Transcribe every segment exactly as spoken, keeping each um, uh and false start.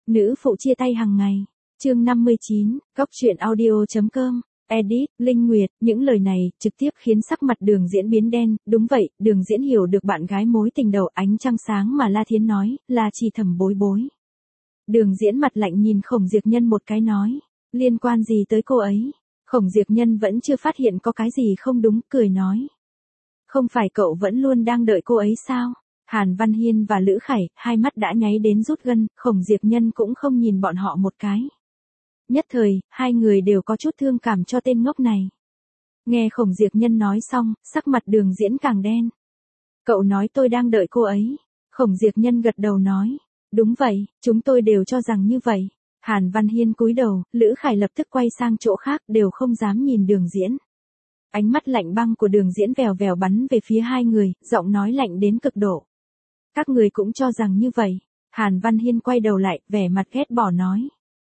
Nữ phụ chia tay hàng ngày. Chương năm mươi chín, Cóc truyện audio chấm com. Edit, Linh Nguyệt, những lời này trực tiếp khiến sắc mặt Đường Diễn biến đen. Đúng vậy, Đường Diễn hiểu được bạn gái mối tình đầu ánh trăng sáng mà La Thiến nói, là chỉ Thẩm Bối Bối. Đường Diễn mặt lạnh nhìn Khổng Diệp Nhân một cái nói, liên quan gì tới cô ấy? Khổng Diệp Nhân vẫn chưa phát hiện có cái gì không đúng, cười nói. Không phải cậu vẫn luôn đang đợi cô ấy sao? Hàn Văn Hiên và Lữ Khải, hai mắt đã nháy đến rút gân, Khổng Diệp Nhân cũng không nhìn bọn họ một cái. Nhất thời, hai người đều có chút thương cảm cho tên ngốc này. Nghe Khổng Diệp Nhân nói xong, sắc mặt Đường Diễn càng đen. Cậu nói tôi đang đợi cô ấy. Khổng Diệp Nhân gật đầu nói. Đúng vậy, chúng tôi đều cho rằng như vậy. Hàn Văn Hiên cúi đầu, Lữ Khải lập tức quay sang chỗ khác, đều không dám nhìn Đường Diễn. Ánh mắt lạnh băng của Đường Diễn vèo vèo bắn về phía hai người, giọng nói lạnh đến cực độ. Các người cũng cho rằng như vậy. Hàn Văn Hiên quay đầu lại, vẻ mặt ghét bỏ nói.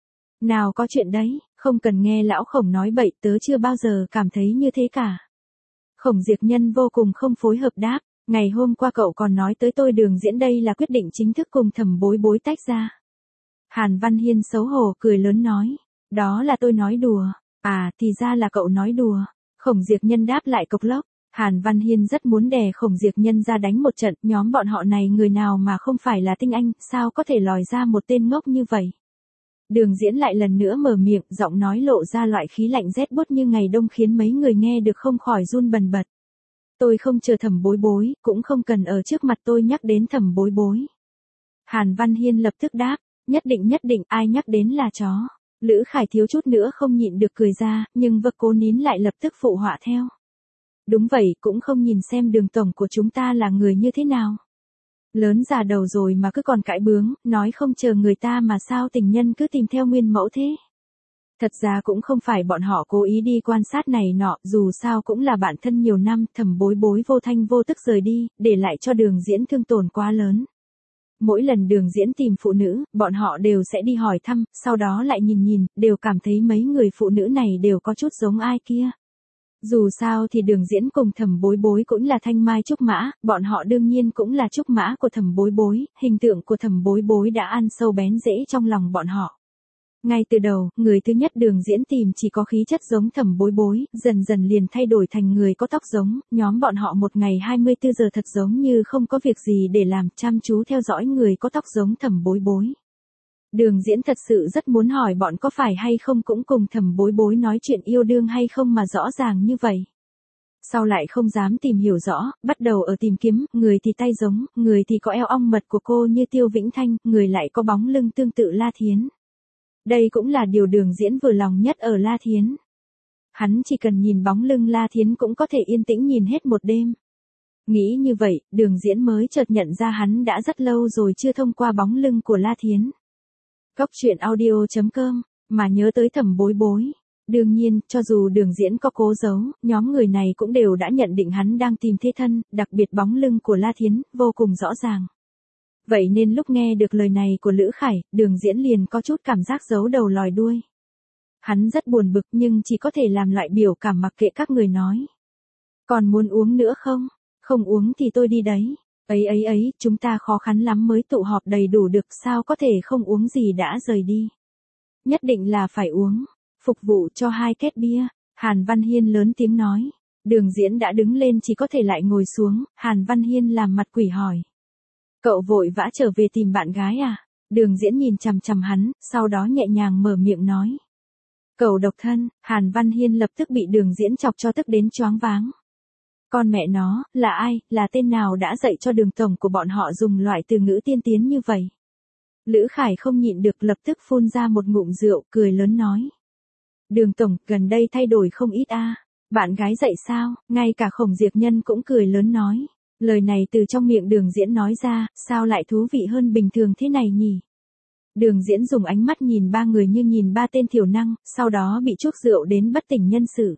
Nào có chuyện đấy, không cần nghe lão Khổng nói bậy, tớ chưa bao giờ cảm thấy như thế cả. Khổng Diệp Nhân vô cùng không phối hợp đáp, ngày hôm qua cậu còn nói tới tôi Đường Diễn đây là quyết định chính thức cùng Thẩm Bối Bối tách ra. Hàn Văn Hiên xấu hổ cười lớn nói, đó là tôi nói đùa, à thì ra là cậu nói đùa. Khổng Diệp Nhân đáp lại cộc lốc. Hàn Văn Hiên rất muốn đè Khổng Diệp Nhân ra đánh một trận, nhóm bọn họ này người nào mà không phải là tinh anh, sao có thể lòi ra một tên ngốc như vậy. Đường Diễn lại lần nữa mở miệng, giọng nói lộ ra loại khí lạnh rét buốt như ngày đông khiến mấy người nghe được không khỏi run bần bật. Tôi không chờ Thẩm Bối Bối, cũng không cần ở trước mặt tôi nhắc đến Thẩm Bối Bối. Hàn Văn Hiên lập tức đáp, nhất định nhất định, ai nhắc đến là chó. Lữ Khải thiếu chút nữa không nhịn được cười ra, nhưng vợ Cố Nín lại lập tức phụ họa theo. Đúng vậy, cũng không nhìn xem Đường tổng của chúng ta là người như thế nào. Lớn già đầu rồi mà cứ còn cãi bướng, nói không chờ người ta mà sao tình nhân cứ tìm theo nguyên mẫu thế. Thật ra cũng không phải bọn họ cố ý đi quan sát này nọ, dù sao cũng là bạn thân nhiều năm, Thẩm Bối Bối vô thanh vô tức rời đi, để lại cho Đường Diễn thương tổn quá lớn. Mỗi lần Đường Diễn tìm phụ nữ, bọn họ đều sẽ đi hỏi thăm, sau đó lại nhìn nhìn, đều cảm thấy mấy người phụ nữ này đều có chút giống ai kia. Dù sao thì Đường Diễn cùng Thẩm Bối Bối cũng là thanh mai trúc mã, bọn họ đương nhiên cũng là trúc mã của Thẩm Bối Bối, hình tượng của Thẩm Bối Bối đã ăn sâu bén rễ trong lòng bọn họ. Ngay từ đầu, người thứ nhất Đường Diễn tìm chỉ có khí chất giống Thẩm Bối Bối, dần dần liền thay đổi thành người có tóc giống, nhóm bọn họ một ngày hai mươi tư giờ thật giống như không có việc gì để làm, chăm chú theo dõi người có tóc giống Thẩm Bối Bối. Đường Diễn thật sự rất muốn hỏi bọn có phải hay không cũng cùng Thẩm Bối Bối nói chuyện yêu đương hay không mà rõ ràng như vậy. Sau lại không dám tìm hiểu rõ, bắt đầu ở tìm kiếm, người thì tay giống, người thì có eo ong mật của cô như Tiêu Vĩnh Thanh, người lại có bóng lưng tương tự La Thiến. Đây cũng là điều Đường Diễn vừa lòng nhất ở La Thiến. Hắn chỉ cần nhìn bóng lưng La Thiến cũng có thể yên tĩnh nhìn hết một đêm. Nghĩ như vậy, Đường Diễn mới chợt nhận ra hắn đã rất lâu rồi chưa thông qua bóng lưng của La Thiến. Cóc truyện audio chấm com, mà nhớ tới Thẩm Bối Bối. Đương nhiên, cho dù Đường Diễn có cố giấu, nhóm người này cũng đều đã nhận định hắn đang tìm thế thân, đặc biệt bóng lưng của La Thiến, vô cùng rõ ràng. Vậy nên lúc nghe được lời này của Lữ Khải, Đường Diễn liền có chút cảm giác giấu đầu lòi đuôi. Hắn rất buồn bực nhưng chỉ có thể làm loại biểu cảm mặc kệ các người nói. Còn muốn uống nữa không? Không uống thì tôi đi đấy. Ấy ấy ấy, chúng ta khó khăn lắm mới tụ họp đầy đủ được, sao có thể không uống gì đã rời đi. Nhất định là phải uống. Phục vụ cho hai két bia. Hàn Văn Hiên lớn tiếng nói. Đường Diễn đã đứng lên chỉ có thể lại ngồi xuống, Hàn Văn Hiên làm mặt quỷ hỏi. Cậu vội vã trở về tìm bạn gái à? Đường Diễn nhìn chằm chằm hắn, sau đó nhẹ nhàng mở miệng nói. Cậu độc thân. Hàn Văn Hiên lập tức bị Đường Diễn chọc cho tức đến choáng váng. Con mẹ nó, là ai, là tên nào đã dạy cho Đường tổng của bọn họ dùng loại từ ngữ tiên tiến như vậy? Lữ Khải không nhịn được lập tức phun ra một ngụm rượu, cười lớn nói. Đường tổng, gần đây thay đổi không ít a. À. Bạn gái dạy sao? Ngay cả Khổng Diệp Nhân cũng cười lớn nói. Lời này từ trong miệng Đường Diễn nói ra, sao lại thú vị hơn bình thường thế này nhỉ? Đường Diễn dùng ánh mắt nhìn ba người như nhìn ba tên thiểu năng, sau đó bị chuốc rượu đến bất tỉnh nhân sự.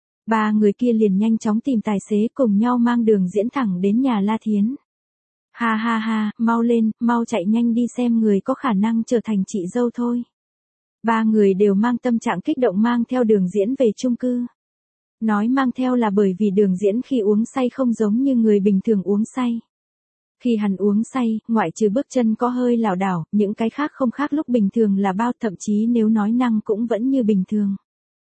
Ba người kia liền nhanh chóng tìm tài xế cùng nhau mang Đường Diễn thẳng đến nhà La Thiến. Ha ha ha, mau lên, mau chạy nhanh đi xem người có khả năng trở thành chị dâu thôi. Ba người đều mang tâm trạng kích động mang theo Đường Diễn về chung cư. Nói mang theo là bởi vì Đường Diễn khi uống say không giống như người bình thường uống say. Khi hắn uống say, ngoại trừ bước chân có hơi lảo đảo, những cái khác không khác lúc bình thường là bao, thậm chí nếu nói năng cũng vẫn như bình thường.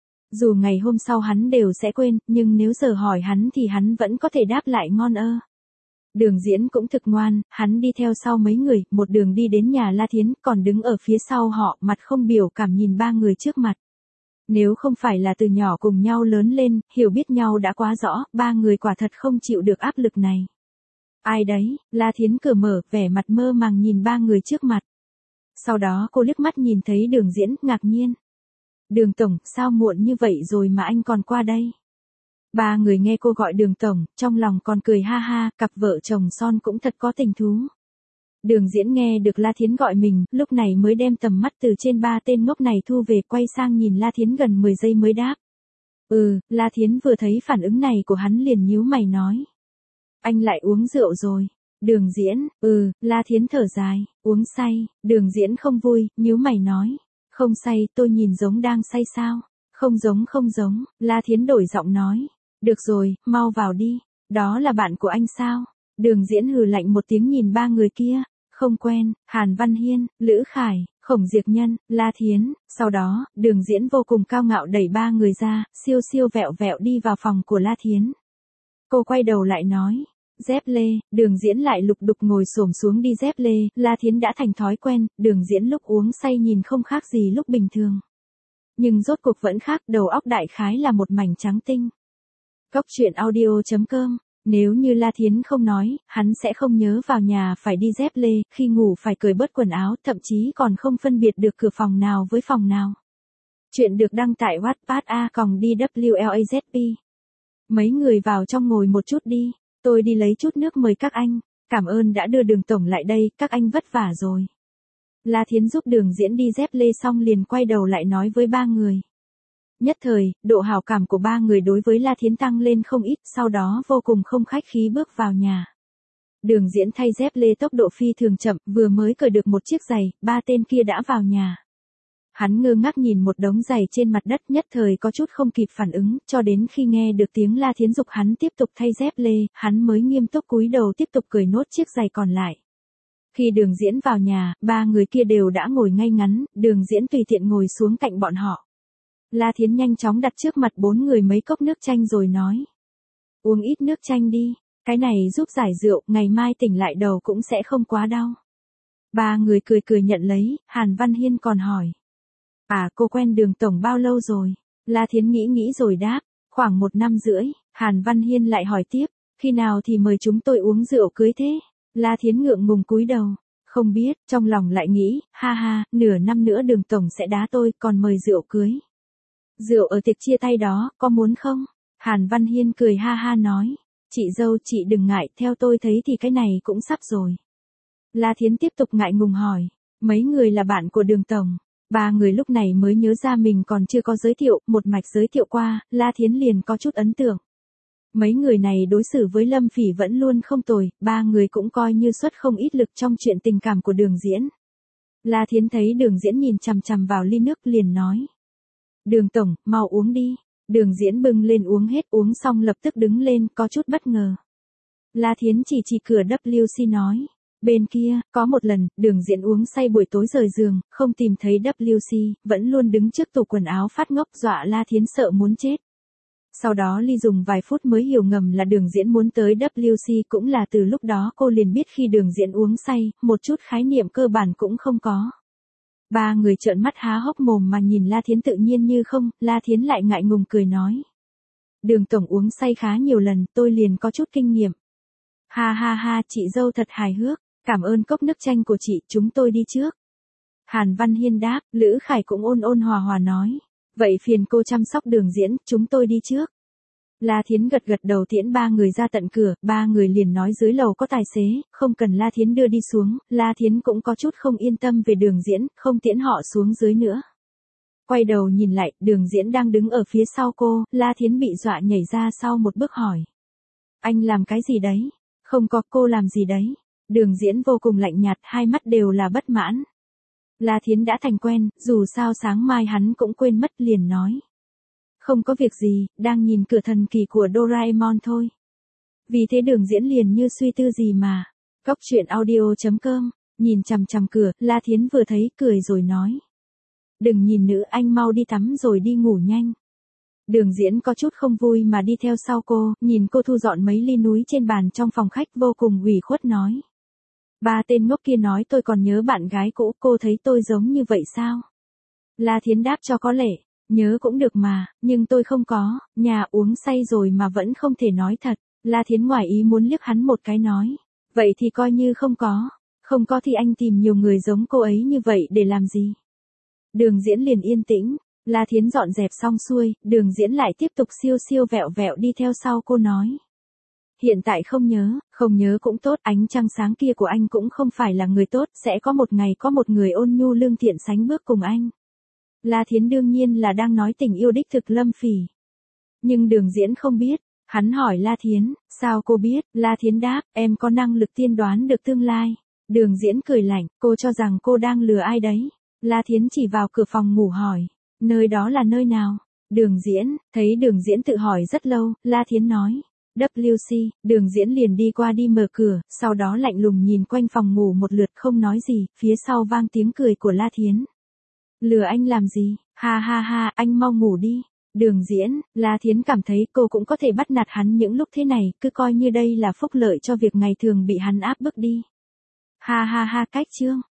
Dù ngày hôm sau hắn đều sẽ quên, nhưng nếu giờ hỏi hắn thì hắn vẫn có thể đáp lại ngon ơ. Đường Diễn cũng thực ngoan, hắn đi theo sau mấy người, một đường đi đến nhà La Thiến, còn đứng ở phía sau họ, mặt không biểu cảm nhìn ba người trước mặt. Nếu không phải là từ nhỏ cùng nhau lớn lên, hiểu biết nhau đã quá rõ, ba người quả thật không chịu được áp lực này. Ai đấy, La Thiến cửa mở, vẻ mặt mơ màng nhìn ba người trước mặt. Sau đó cô liếc mắt nhìn thấy Đường Diễn, ngạc nhiên. Đường Tổng, sao muộn như vậy rồi mà anh còn qua đây? Ba người nghe cô gọi Đường Tổng, trong lòng còn cười ha ha, cặp vợ chồng son cũng thật có tình thú. Đường Diễn nghe được La Thiến gọi mình, lúc này mới đem tầm mắt từ trên ba tên ngốc này thu về, quay sang nhìn La Thiến gần mười giây mới đáp. Ừ, La Thiến vừa thấy phản ứng này của hắn liền nhíu mày nói. Anh lại uống rượu rồi. Đường Diễn, ừ, La Thiến thở dài, uống say. Đường Diễn không vui, nhíu mày nói. Không say, tôi nhìn giống đang say sao? Không giống không giống, La Thiến đổi giọng nói. Được rồi, mau vào đi. Đó là bạn của anh sao? Đường Diễn hừ lạnh một tiếng nhìn ba người kia. Không quen, Hàn Văn Hiên, Lữ Khải, Khổng Diệp Nhân, La Thiến. Sau đó, Đường Diễn vô cùng cao ngạo đẩy ba người ra, siêu siêu vẹo vẹo đi vào phòng của La Thiến. Cô quay đầu lại nói. Dép lê, Đường Diễn lại lục đục ngồi xổm xuống đi dép lê, La Thiến đã thành thói quen, Đường Diễn lúc uống say nhìn không khác gì lúc bình thường. Nhưng rốt cuộc vẫn khác, đầu óc đại khái là một mảnh trắng tinh. Góc truyện audio chấm com. Nếu như La Thiến không nói, hắn sẽ không nhớ vào nhà phải đi dép lê, khi ngủ phải cởi bớt quần áo, thậm chí còn không phân biệt được cửa phòng nào với phòng nào. Chuyện được đăng tại Wattpad a còng đê vê lờ a zét pê. Mấy người vào trong ngồi một chút đi, tôi đi lấy chút nước mời các anh, cảm ơn đã đưa Đường Tổng lại đây, các anh vất vả rồi. La Thiến giúp Đường Diễn đi dép lê xong liền quay đầu lại nói với ba người. Nhất thời, độ hảo cảm của ba người đối với La Thiến tăng lên không ít, sau đó vô cùng không khách khí bước vào nhà. Đường Diễn thay dép lê tốc độ phi thường chậm, vừa mới cởi được một chiếc giày, ba tên kia đã vào nhà. Hắn ngơ ngác nhìn một đống giày trên mặt đất, nhất thời có chút không kịp phản ứng, cho đến khi nghe được tiếng La Thiến dục hắn tiếp tục thay dép lê, hắn mới nghiêm túc cúi đầu tiếp tục cởi nốt chiếc giày còn lại. Khi Đường Diễn vào nhà, ba người kia đều đã ngồi ngay ngắn, Đường Diễn tùy tiện ngồi xuống cạnh bọn họ. La Thiến nhanh chóng đặt trước mặt bốn người mấy cốc nước chanh rồi nói. Uống ít nước chanh đi, cái này giúp giải rượu, ngày mai tỉnh lại đầu cũng sẽ không quá đau. Ba người cười cười nhận lấy, Hàn Văn Hiên còn hỏi. À, cô quen Đường Tổng bao lâu rồi? La Thiến nghĩ nghĩ rồi đáp, khoảng một năm rưỡi. Hàn Văn Hiên lại hỏi tiếp, khi nào thì mời chúng tôi uống rượu cưới thế? La Thiến ngượng ngùng cúi đầu, không biết, trong lòng lại nghĩ, ha ha, nửa năm nữa Đường Tổng sẽ đá tôi, còn mời rượu cưới. Rượu ở tiệc chia tay đó, có muốn không? Hàn Văn Hiên cười ha ha nói, chị dâu chị đừng ngại, theo tôi thấy thì cái này cũng sắp rồi. La Thiến tiếp tục ngại ngùng hỏi, mấy người là bạn của Đường Tổng. Ba người lúc này mới nhớ ra mình còn chưa có giới thiệu, một mạch giới thiệu qua, La Thiến liền có chút ấn tượng. Mấy người này đối xử với Lâm Phỉ vẫn luôn không tồi, ba người cũng coi như xuất không ít lực trong chuyện tình cảm của Đường Diễn. La Thiến thấy Đường Diễn nhìn chằm chằm vào ly nước liền nói. Đường Tổng, mau uống đi. Đường Diễn bưng lên uống hết, uống xong lập tức đứng lên, có chút bất ngờ. La Thiến chỉ chỉ cửa vê kép xê nói. Bên kia, có một lần, Đường Diễn uống say buổi tối rời giường, không tìm thấy vê kép xê, vẫn luôn đứng trước tủ quần áo phát ngốc dọa La Thiến sợ muốn chết. Sau đó Ly dùng vài phút mới hiểu ngầm là Đường Diễn muốn tới vê kép xê, cũng là từ lúc đó cô liền biết khi Đường Diễn uống say, một chút khái niệm cơ bản cũng không có. Ba người trợn mắt há hốc mồm mà nhìn La Thiến tự nhiên như không, La Thiến lại ngại ngùng cười nói. Đường Tổng uống say khá nhiều lần, tôi liền có chút kinh nghiệm. Ha ha ha, chị dâu thật hài hước, cảm ơn cốc nước chanh của chị, chúng tôi đi trước. Hàn Văn Hiên đáp, Lữ Khải cũng ôn ôn hòa hòa nói. Vậy phiền cô chăm sóc Đường Diễn, chúng tôi đi trước. La Thiến gật gật đầu tiễn ba người ra tận cửa, ba người liền nói dưới lầu có tài xế, không cần La Thiến đưa đi xuống, La Thiến cũng có chút không yên tâm về Đường Diễn, không tiễn họ xuống dưới nữa. Quay đầu nhìn lại, Đường Diễn đang đứng ở phía sau cô, La Thiến bị dọa nhảy ra sau một bước hỏi. Anh làm cái gì đấy? Không có, cô làm gì đấy? Đường Diễn vô cùng lạnh nhạt, hai mắt đều là bất mãn. La Thiến đã thành quen, dù sao sáng mai hắn cũng quên mất liền nói. Không có việc gì, đang nhìn cửa thần kỳ của Doraemon thôi. Vì thế Đường Diễn liền như suy tư gì mà. Cóc truyện audio chấm com, nhìn chằm chằm cửa, La Thiến vừa thấy cười rồi nói. Đừng nhìn nữa, anh mau đi tắm rồi đi ngủ nhanh. Đường Diễn có chút không vui mà đi theo sau cô, nhìn cô thu dọn mấy ly núi trên bàn trong phòng khách vô cùng ủy khuất nói. Ba tên ngốc kia nói tôi còn nhớ bạn gái cũ, cô thấy tôi giống như vậy sao? La Thiến đáp cho có lệ, nhớ cũng được mà, nhưng tôi không có, nhà uống say rồi mà vẫn không thể nói thật. La Thiến ngoài ý muốn liếc hắn một cái nói, vậy thì coi như không có, không có thì anh tìm nhiều người giống cô ấy như vậy để làm gì? Đường Diễn liền yên tĩnh, La Thiến dọn dẹp xong xuôi, Đường Diễn lại tiếp tục siêu siêu vẹo vẹo đi theo sau cô nói. Hiện tại không nhớ, không nhớ cũng tốt, ánh trăng sáng kia của anh cũng không phải là người tốt, sẽ có một ngày có một người ôn nhu lương thiện sánh bước cùng anh. La Thiến đương nhiên là đang nói tình yêu đích thực Lâm Phỉ. Nhưng Đường Diễn không biết, hắn hỏi La Thiến, sao cô biết? La Thiến đáp, em có năng lực tiên đoán được tương lai. Đường Diễn cười lạnh, cô cho rằng cô đang lừa ai đấy? La Thiến chỉ vào cửa phòng ngủ hỏi, nơi đó là nơi nào? Đường Diễn, thấy Đường Diễn tự hỏi rất lâu, La Thiến nói, vê xê, Đường Diễn liền đi qua đi mở cửa, sau đó lạnh lùng nhìn quanh phòng ngủ một lượt không nói gì, phía sau vang tiếng cười của La Thiến. Lừa anh làm gì? Ha ha ha, anh mau ngủ đi. Đường Diễn, La Thiến cảm thấy cô cũng có thể bắt nạt hắn những lúc thế này, cứ coi như đây là phúc lợi cho việc ngày thường bị hắn áp bức đi. Ha ha ha, cách chương.